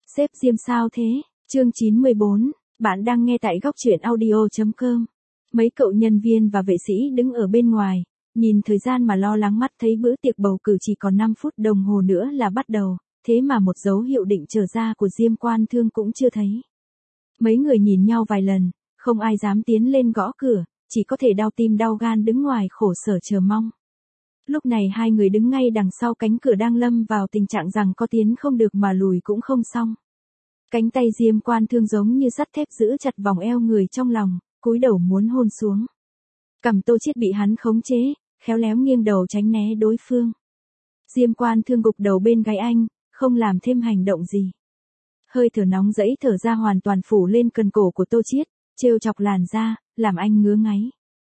Sếp Diêm sao thế? Chương 94, bạn đang nghe tại góc truyện audio.com. Mấy cậu nhân viên và vệ sĩ đứng ở bên ngoài, nhìn thời gian mà lo lắng mắt thấy bữa tiệc bầu cử chỉ còn 5 phút đồng hồ nữa là bắt đầu, thế mà một dấu hiệu định trở ra của Diêm Quan Thương cũng chưa thấy. Mấy người nhìn nhau vài lần, không ai dám tiến lên gõ cửa, chỉ có thể đau tim đau gan đứng ngoài khổ sở chờ mong. Lúc này hai người đứng ngay đằng sau cánh cửa đang lâm vào tình trạng rằng có tiến không được mà lùi cũng không xong. Cánh tay Diêm Quan Thương giống như sắt thép giữ chặt vòng eo người trong lòng, cúi đầu muốn hôn xuống. Cằm Tô Chiết bị hắn khống chế, khéo léo nghiêng đầu tránh né đối phương. Diêm Quan Thương gục đầu bên gáy anh, không làm thêm hành động gì. Hơi thở nóng rẫy thở ra hoàn toàn phủ lên cần cổ của Tô Chiết, trêu chọc làn da, làm anh ngứa ngáy.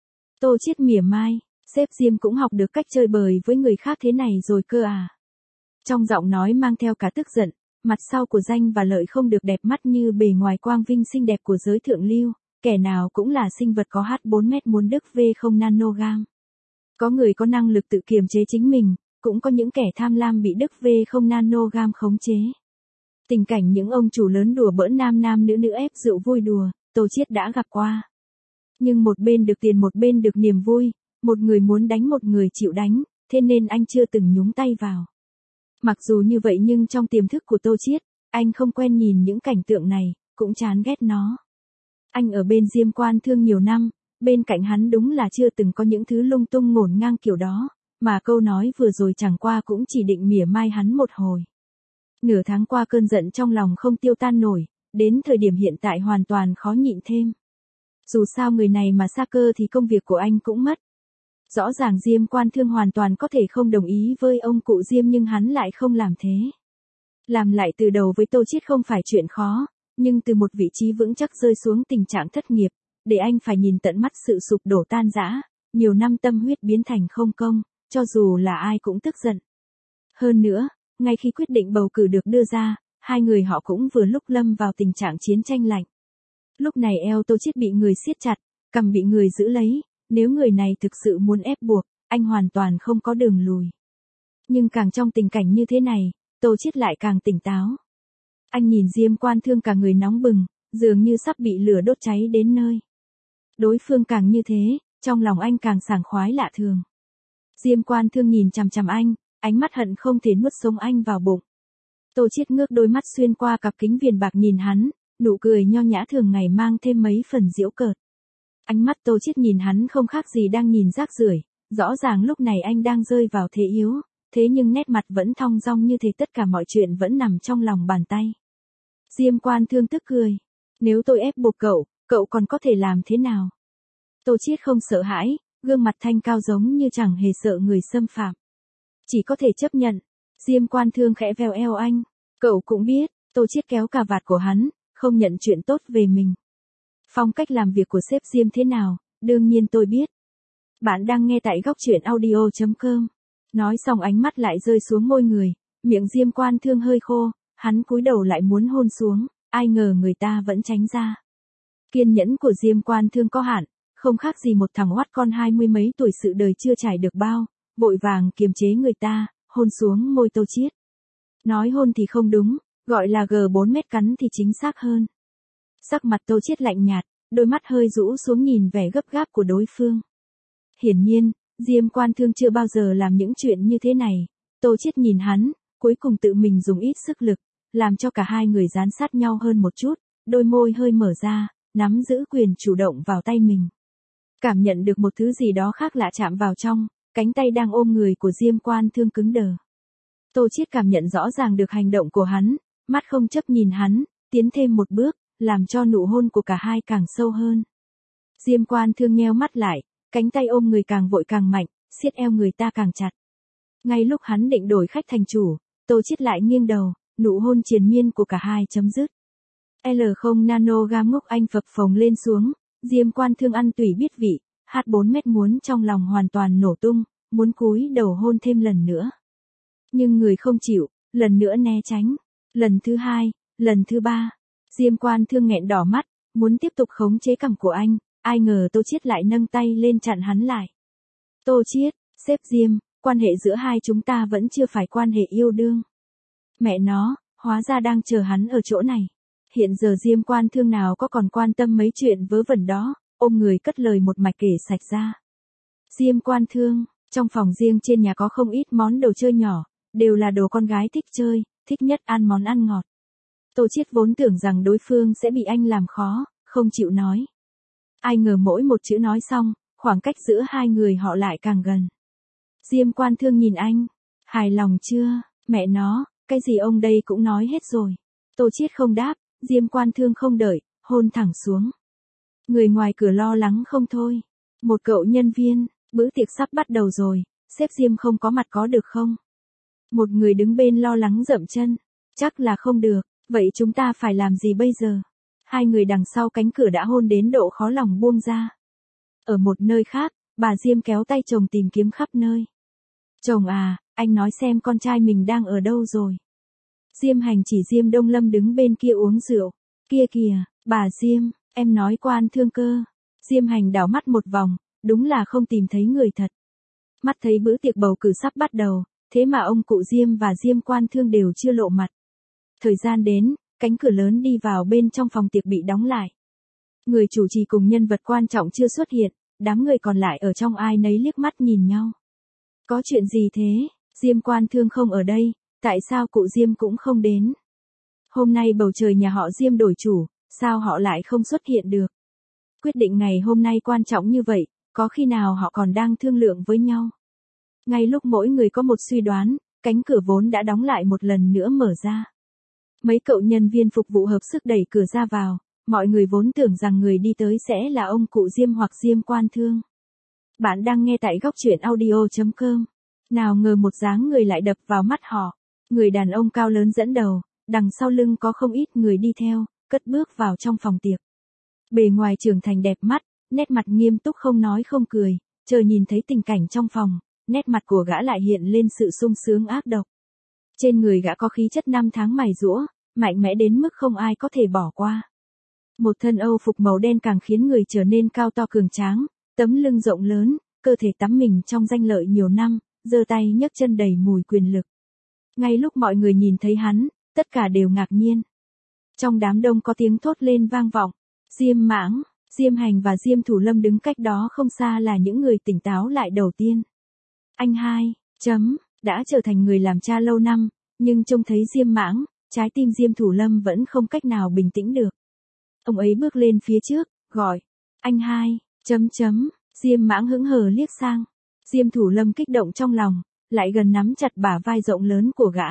Tô Chiết mỉa mai, sếp Diêm cũng học được cách chơi bời với người khác thế này rồi cơ à. Trong giọng nói mang theo cả tức giận, mặt sau của danh và lợi không được đẹp mắt như bề ngoài quang vinh xinh đẹp của giới thượng lưu, kẻ nào cũng là sinh vật có H4 mét muốn đức V0 nanogam. Có người có năng lực tự kiềm chế chính mình, cũng có những kẻ tham lam bị đức V0 nanogam khống chế. Tình cảnh những ông chủ lớn đùa bỡn nam nữ ép rượu vui đùa, Tô Chiết đã gặp qua. Nhưng một bên được tiền một bên được niềm vui, một người muốn đánh một người chịu đánh, thế nên anh chưa từng nhúng tay vào. Mặc dù như vậy nhưng trong tiềm thức của Tô Chiết, anh không quen nhìn những cảnh tượng này, cũng chán ghét nó. Anh ở bên Diêm Quan Thương nhiều năm, bên cạnh hắn đúng là chưa từng có những thứ lung tung ngổn ngang kiểu đó, mà câu nói vừa rồi chẳng qua cũng chỉ định mỉa mai hắn một hồi. Nửa tháng qua cơn giận trong lòng không tiêu tan nổi, đến thời điểm hiện tại hoàn toàn khó nhịn thêm. Dù sao người này mà sa cơ thì công việc của anh cũng mất. Rõ ràng Diêm Quan Thương hoàn toàn có thể không đồng ý với ông cụ Diêm nhưng hắn lại không làm thế. Làm lại từ đầu với Tô Chiết không phải chuyện khó, nhưng từ một vị trí vững chắc rơi xuống tình trạng thất nghiệp, để anh phải nhìn tận mắt sự sụp đổ tan rã, nhiều năm tâm huyết biến thành không công, cho dù là ai cũng tức giận. Hơn nữa, ngay khi quyết định bầu cử được đưa ra, hai người họ cũng vừa lúc lâm vào tình trạng chiến tranh lạnh. Lúc này eo Tô Chiết bị người siết chặt, cằm bị người giữ lấy, nếu người này thực sự muốn ép buộc, anh hoàn toàn không có đường lùi. Nhưng càng trong tình cảnh như thế này, Tô Chiết lại càng tỉnh táo. Anh nhìn Diêm Quan Thương cả người nóng bừng, dường như sắp bị lửa đốt cháy đến nơi. Đối phương càng như thế, trong lòng anh càng sảng khoái lạ thường. Diêm Quan Thương nhìn chằm chằm anh, ánh mắt hận không thể nuốt sống anh vào bụng. Tô Chiết ngước đôi mắt xuyên qua cặp kính viền bạc nhìn hắn, nụ cười nho nhã thường ngày mang thêm mấy phần giễu cợt. Ánh mắt Tô Chiết nhìn hắn không khác gì đang nhìn rác rưởi, rõ ràng lúc này anh đang rơi vào thế yếu, thế nhưng nét mặt vẫn thong dong như thế tất cả mọi chuyện vẫn nằm trong lòng bàn tay. Diêm Quan Thương tức cười, nếu tôi ép buộc cậu, cậu còn có thể làm thế nào? Tô Chiết không sợ hãi, gương mặt thanh cao giống như chẳng hề sợ người xâm phạm. Chỉ có thể chấp nhận. Diêm Quan Thương khẽ veo eo anh, cậu cũng biết, Tô Chiết kéo cà vạt của hắn, không nhận chuyện tốt về mình. Phong cách làm việc của sếp Diêm thế nào, đương nhiên tôi biết. Bạn đang nghe tại góc truyện audio.com. Nói xong ánh mắt lại rơi xuống môi người, miệng Diêm Quan Thương hơi khô, hắn cúi đầu lại muốn hôn xuống, ai ngờ người ta vẫn tránh ra. Kiên nhẫn của Diêm Quan Thương có hạn, không khác gì một thằng oắt con 20 mấy tuổi sự đời chưa trải được bao, vội vàng kiềm chế người ta, hôn xuống môi Tô Chiết. Nói hôn thì không đúng, gọi là G4 mét cắn thì chính xác hơn. Sắc mặt Tô Chiết lạnh nhạt, đôi mắt hơi rũ xuống nhìn vẻ gấp gáp của đối phương. Hiển nhiên, Diêm Quan Thương chưa bao giờ làm những chuyện như thế này. Tô Chiết nhìn hắn, cuối cùng tự mình dùng ít sức lực, làm cho cả hai người dán sát nhau hơn một chút, đôi môi hơi mở ra, nắm giữ quyền chủ động vào tay mình. Cảm nhận được một thứ gì đó khác lạ chạm vào trong, cánh tay đang ôm người của Diêm Quan Thương cứng đờ. Tô Chiết cảm nhận rõ ràng được hành động của hắn, mắt không chấp nhìn hắn, tiến thêm một bước, làm cho nụ hôn của cả hai càng sâu hơn. Diêm Quan Thương nheo mắt lại, cánh tay ôm người càng vội càng mạnh, siết eo người ta càng chặt. Ngay lúc hắn định đổi khách thành chủ, Tô Chiết lại nghiêng đầu, nụ hôn triền miên của cả hai chấm dứt. L0 nanogam ngốc anh phập phồng lên xuống, Diêm Quan Thương ăn tùy biết vị, H4 mét muốn trong lòng hoàn toàn nổ tung, muốn cúi đầu hôn thêm lần nữa. Nhưng người không chịu, lần nữa né tránh, lần thứ hai, lần thứ ba. Diêm Quan Thương nghẹn đỏ mắt, muốn tiếp tục khống chế cằm của anh, ai ngờ Tô Chiết lại nâng tay lên chặn hắn lại. Tô Chiết, sếp Diêm, quan hệ giữa hai chúng ta vẫn chưa phải quan hệ yêu đương. Mẹ nó, Hóa ra đang chờ hắn ở chỗ này. Hiện giờ Diêm Quan Thương nào có còn quan tâm mấy chuyện vớ vẩn đó, ôm người cất lời một mạch kể sạch ra. Diêm Quan Thương, trong phòng riêng trên nhà có không ít món đồ chơi nhỏ, đều là đồ con gái thích chơi, thích nhất ăn món ăn ngọt. Tô Chiết vốn tưởng rằng đối phương sẽ bị anh làm khó, không chịu nói. Ai ngờ mỗi một chữ nói xong, khoảng cách giữa hai người họ lại càng gần. Diêm Quan Thương nhìn anh, hài lòng chưa, mẹ nó, cái gì ông đây cũng nói hết rồi. Tô Chiết không đáp, Diêm Quan Thương không đợi, hôn thẳng xuống. Người ngoài cửa lo lắng không thôi. Một cậu nhân viên, bữa tiệc sắp bắt đầu rồi, sếp Diêm không có mặt có được không? Một người đứng bên lo lắng dậm chân, chắc là không được, vậy chúng ta phải làm gì bây giờ? Hai người đằng sau cánh cửa đã hôn đến độ khó lòng buông ra. Ở một nơi khác, bà Diêm kéo tay chồng tìm kiếm khắp nơi. Chồng à, anh nói xem con trai mình đang ở đâu rồi. Diêm Hành chỉ Diêm Đông Lâm đứng bên kia uống rượu. Kia kìa, bà Diêm, em nói Quan Thương cơ. Diêm Hành đảo mắt một vòng, đúng là không tìm thấy người thật. Mắt thấy bữa tiệc bầu cử sắp bắt đầu, thế mà ông cụ Diêm và Diêm Quan Thương đều chưa lộ mặt. Thời gian đến, cánh cửa lớn đi vào bên trong phòng tiệc bị đóng lại. Người chủ trì cùng nhân vật quan trọng chưa xuất hiện, đám người còn lại ở trong ai nấy liếc mắt nhìn nhau. Có chuyện gì thế? Diêm Quan Thương không ở đây, tại sao cụ Diêm cũng không đến? Hôm nay bầu trời nhà họ Diêm đổi chủ, sao họ lại không xuất hiện được? Quyết định ngày hôm nay quan trọng như vậy, có khi nào họ còn đang thương lượng với nhau? Ngay lúc mỗi người có một suy đoán, cánh cửa vốn đã đóng lại một lần nữa mở ra. Mấy cậu nhân viên phục vụ hợp sức đẩy cửa ra vào, mọi người vốn tưởng rằng người đi tới sẽ là ông cụ Diêm hoặc Diêm Quan Thương. Bạn đang nghe tại góc truyện audio.com. Nào ngờ một dáng người lại đập vào mắt họ. Người đàn ông cao lớn dẫn đầu, đằng sau lưng có không ít người đi theo, cất bước vào trong phòng tiệc. Bề ngoài trưởng thành đẹp mắt, nét mặt nghiêm túc không nói không cười, chờ nhìn thấy tình cảnh trong phòng, nét mặt của gã lại hiện lên sự sung sướng ác độc. Trên người gã có khí chất năm tháng mài giũa, mạnh mẽ đến mức không ai có thể bỏ qua. Một thân Âu phục màu đen càng khiến người trở nên cao to cường tráng, tấm lưng rộng lớn, cơ thể tắm mình trong danh lợi nhiều năm, giơ tay nhấc chân đầy mùi quyền lực. Ngay lúc mọi người nhìn thấy hắn, tất cả đều ngạc nhiên. Trong đám đông có tiếng thốt lên vang vọng. Diêm Mãng, Diêm Hành và Diêm Thủ Lâm đứng cách đó không xa là những người tỉnh táo lại đầu tiên. Anh hai, đã trở thành người làm cha lâu năm, nhưng trông thấy Diêm Mãng, trái tim Diêm Thủ Lâm vẫn không cách nào bình tĩnh được. Ông ấy bước lên phía trước, gọi, anh hai, Diêm Mãng hững hờ liếc sang. Diêm Thủ Lâm kích động trong lòng, lại gần nắm chặt bả vai rộng lớn của gã.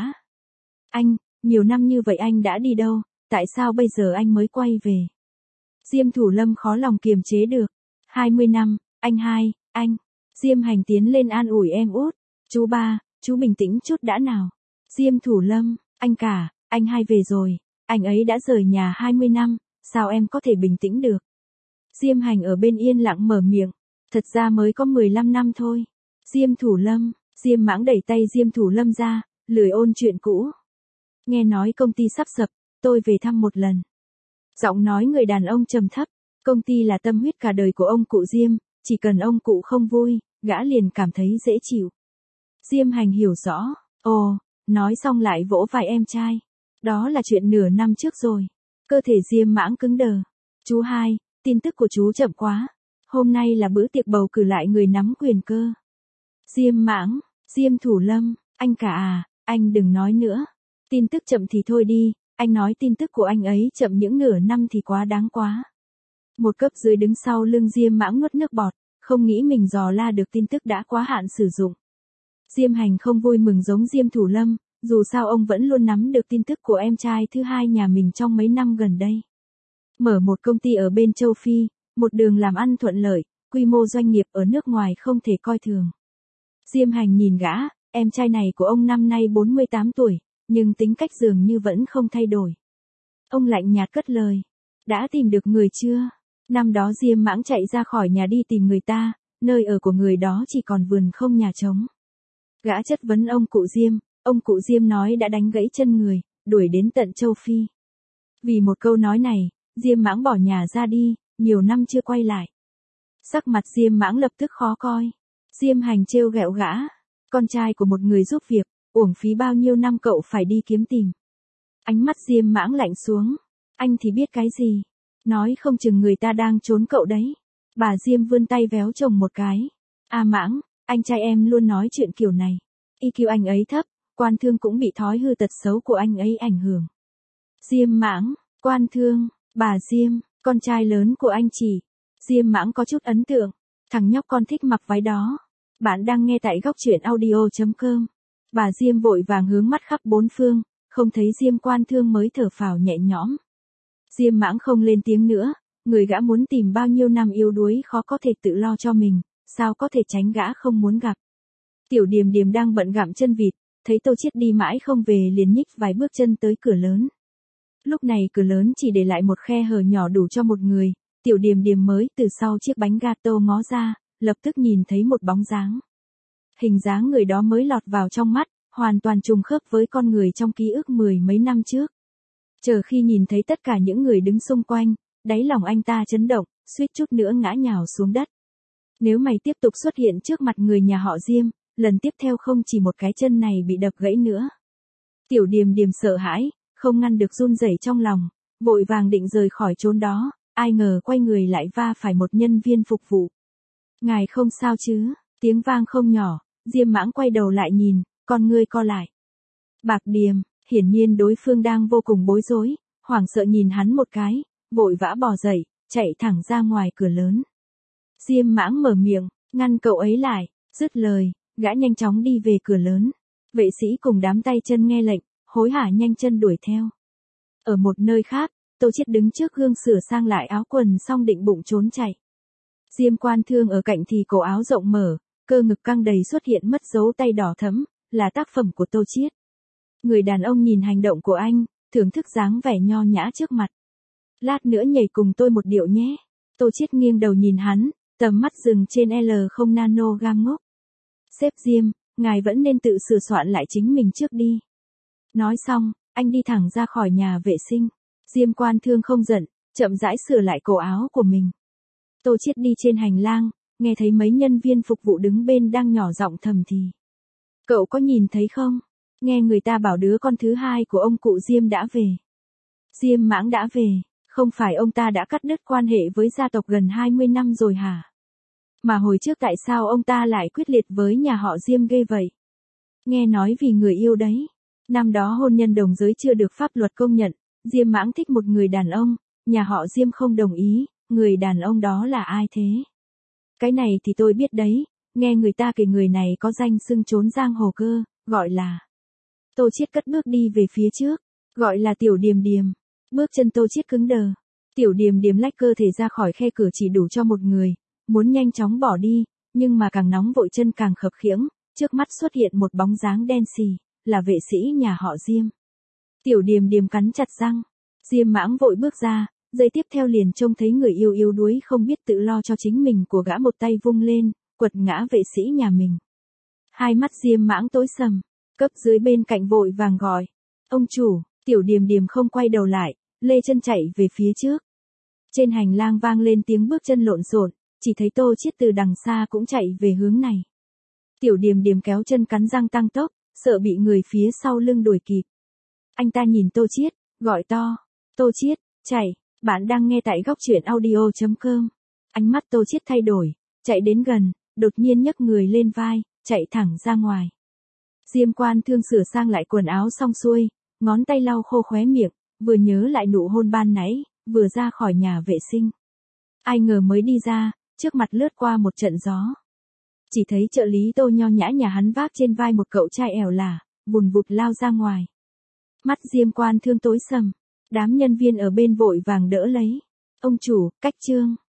Anh, nhiều năm như vậy anh đã đi đâu, tại sao bây giờ anh mới quay về? Diêm Thủ Lâm khó lòng kiềm chế được. 20 năm, anh hai, anh. Diêm Hành tiến lên an ủi em út. Chú ba, chú bình tĩnh chút đã nào. Diêm Thủ Lâm, anh cả, anh hai về rồi. Anh ấy đã rời nhà 20 năm, sao em có thể bình tĩnh được? Diêm Hành ở bên yên lặng mở miệng. Thật ra mới có 15 năm thôi. Diêm Thủ Lâm, Diêm Mãng đẩy tay Diêm Thủ Lâm ra, lười ôn chuyện cũ. Nghe nói công ty sắp sập, tôi về thăm một lần. Giọng nói người đàn ông trầm thấp, công ty là tâm huyết cả đời của ông cụ Diêm, chỉ cần ông cụ không vui, gã liền cảm thấy dễ chịu. Diêm Hành hiểu rõ, ồ, nói xong lại vỗ vai em trai. Đó là chuyện nửa năm trước rồi. Cơ thể Diêm Mãng cứng đờ. Chú hai, tin tức của chú chậm quá. Hôm nay là bữa tiệc bầu cử lại người nắm quyền cơ. Diêm Mãng, Diêm Thủ Lâm, anh cả à, anh đừng nói nữa. Tin tức chậm thì thôi đi, anh nói tin tức của anh ấy chậm những nửa năm thì quá đáng quá. Một cấp dưới đứng sau lưng Diêm Mãng nuốt nước bọt, không nghĩ mình dò la được tin tức đã quá hạn sử dụng. Diêm Hành không vui mừng giống Diêm Thủ Lâm, dù sao ông vẫn luôn nắm được tin tức của em trai thứ hai nhà mình trong mấy năm gần đây. Mở một công ty ở bên châu Phi, một đường làm ăn thuận lợi, quy mô doanh nghiệp ở nước ngoài không thể coi thường. Diêm Hành nhìn gã, em trai này của ông năm nay 48 tuổi, nhưng tính cách dường như vẫn không thay đổi. Ông lạnh nhạt cất lời. Đã tìm được người chưa? Năm đó Diêm Mãng chạy ra khỏi nhà đi tìm người ta, nơi ở của người đó chỉ còn vườn không nhà trống. Gã chất vấn ông cụ Diêm nói đã đánh gãy chân người, đuổi đến tận châu Phi. Vì một câu nói này, Diêm Mãng bỏ nhà ra đi, nhiều năm chưa quay lại. Sắc mặt Diêm Mãng lập tức khó coi. Diêm Hành trêu ghẹo gã, con trai của một người giúp việc, uổng phí bao nhiêu năm cậu phải đi kiếm tìm. Ánh mắt Diêm Mãng lạnh xuống. Anh thì biết cái gì? Nói không chừng người ta đang trốn cậu đấy. Bà Diêm vươn tay véo chồng một cái. À Mãng, anh trai em luôn nói chuyện kiểu này. EQ anh ấy thấp, quan thương cũng bị thói hư tật xấu của anh ấy ảnh hưởng. Diêm Mãng, quan thương, bà Diêm, con trai lớn của anh chị. Diêm Mãng có chút ấn tượng. Thằng nhóc con thích mặc váy đó. Bạn đang nghe tại góc truyện audio.com. Bà Diêm vội vàng hướng mắt khắp bốn phương, không thấy Diêm quan thương mới thở phào nhẹ nhõm. Diêm Mãng không lên tiếng nữa, người gã muốn tìm bao nhiêu năm yếu đuối khó có thể tự lo cho mình, sao có thể tránh gã không muốn gặp. Tiểu Điềm Điềm đang bận gặm chân vịt, thấy Tô Chiết đi mãi không về liền nhích vài bước chân tới cửa lớn. Lúc này cửa lớn chỉ để lại một khe hở nhỏ đủ cho một người, Tiểu Điềm Điềm mới từ sau chiếc bánh gato ngó ra, lập tức nhìn thấy một bóng dáng. Hình dáng người đó mới lọt vào trong mắt, hoàn toàn trùng khớp với con người trong ký ức mười mấy năm trước. Chờ khi nhìn thấy tất cả những người đứng xung quanh, đáy lòng anh ta chấn động, suýt chút nữa ngã nhào xuống đất. Nếu mày tiếp tục xuất hiện trước mặt người nhà họ Diêm, lần tiếp theo không chỉ một cái chân này bị đập gãy nữa. Tiểu Điềm Điềm sợ hãi, không ngăn được run rẩy trong lòng, vội vàng định rời khỏi chốn đó, ai ngờ quay người lại va phải một nhân viên phục vụ. Ngài không sao chứ? Tiếng vang không nhỏ, Diêm Mãng quay đầu lại nhìn, con ngươi co lại. Bạc Điềm, hiển nhiên đối phương đang vô cùng bối rối, hoảng sợ nhìn hắn một cái, vội vã bò dậy, chạy thẳng ra ngoài cửa lớn. Diêm Mãng mở miệng, ngăn cậu ấy lại, dứt lời, gã nhanh chóng đi về cửa lớn. Vệ sĩ cùng đám tay chân nghe lệnh, hối hả nhanh chân đuổi theo. Ở một nơi khác, Tô Chiết đứng trước gương sửa sang lại áo quần xong định bụng trốn chạy. Diêm quan thương ở cạnh thì cổ áo rộng mở, cơ ngực căng đầy xuất hiện mất dấu tay đỏ thẫm, là tác phẩm của Tô Chiết. Người đàn ông nhìn hành động của anh, thưởng thức dáng vẻ nho nhã trước mặt. Lát nữa nhảy cùng tôi một điệu nhé. Tô Chiết nghiêng đầu nhìn hắn, tầm mắt dừng trên L0 nanogram ngốc. Sếp Diêm, ngài vẫn nên tự sửa soạn lại chính mình trước đi. Nói xong, anh đi thẳng ra khỏi nhà vệ sinh. Diêm quan thương không giận, chậm rãi sửa lại cổ áo của mình. Tô Chiết đi trên hành lang, nghe thấy mấy nhân viên phục vụ đứng bên đang nhỏ giọng thầm thì. Cậu có nhìn thấy không? Nghe người ta bảo đứa con thứ hai của ông cụ Diêm đã về. Diêm Mãng đã về, không phải ông ta đã cắt đứt quan hệ với gia tộc gần 20 năm rồi hả? Mà hồi trước tại sao ông ta lại quyết liệt với nhà họ Diêm ghê vậy? Nghe nói vì người yêu đấy. Năm đó hôn nhân đồng giới chưa được pháp luật công nhận, Diêm Mãng thích một người đàn ông, nhà họ Diêm không đồng ý, người đàn ông đó là ai thế? Cái này thì tôi biết đấy, nghe người ta kể người này có danh xưng trốn giang hồ cơ, gọi là. Tô Chiết cất bước đi về phía trước, gọi là Tiểu Điềm Điềm. Bước chân Tô Chiết cứng đờ. Tiểu Điềm Điềm lách cơ thể ra khỏi khe cửa chỉ đủ cho một người, muốn nhanh chóng bỏ đi, nhưng mà càng nóng vội chân càng khập khiễng, trước mắt xuất hiện một bóng dáng đen xì, là vệ sĩ nhà họ Diêm. Tiểu Điềm Điềm cắn chặt răng, Diêm Mãng vội bước ra, giây tiếp theo liền trông thấy người yêu yếu đuối không biết tự lo cho chính mình của gã một tay vung lên, quật ngã vệ sĩ nhà mình. Hai mắt Diêm Mãng tối sầm, cấp dưới bên cạnh vội vàng gọi, ông chủ. Tiểu Điềm Điềm không quay đầu lại, lê chân chạy về phía trước. Trên hành lang vang lên tiếng bước chân lộn xộn, chỉ thấy Tô Chiết từ đằng xa cũng chạy về hướng này. Tiểu Điềm Điềm kéo chân cắn răng tăng tốc, sợ bị người phía sau lưng đuổi kịp. Anh ta nhìn Tô Chiết, gọi to, Tô Chiết, chạy, bạn đang nghe tại góc truyện audio.com. Ánh mắt Tô Chiết thay đổi, chạy đến gần, đột nhiên nhấc người lên vai, chạy thẳng ra ngoài. Diêm quan thương sửa sang lại quần áo xong xuôi, ngón tay lau khô khóe miệng, vừa nhớ lại nụ hôn ban nãy, vừa ra khỏi nhà vệ sinh. Ai ngờ mới đi ra, trước mặt lướt qua một trận gió. Chỉ thấy trợ lý Tô nho nhã nhà hắn vác trên vai một cậu trai ẻo lả, vùn vụt lao ra ngoài. Mắt Diêm quan thương tối sầm, đám nhân viên ở bên vội vàng đỡ lấy. Ông chủ, cách trương.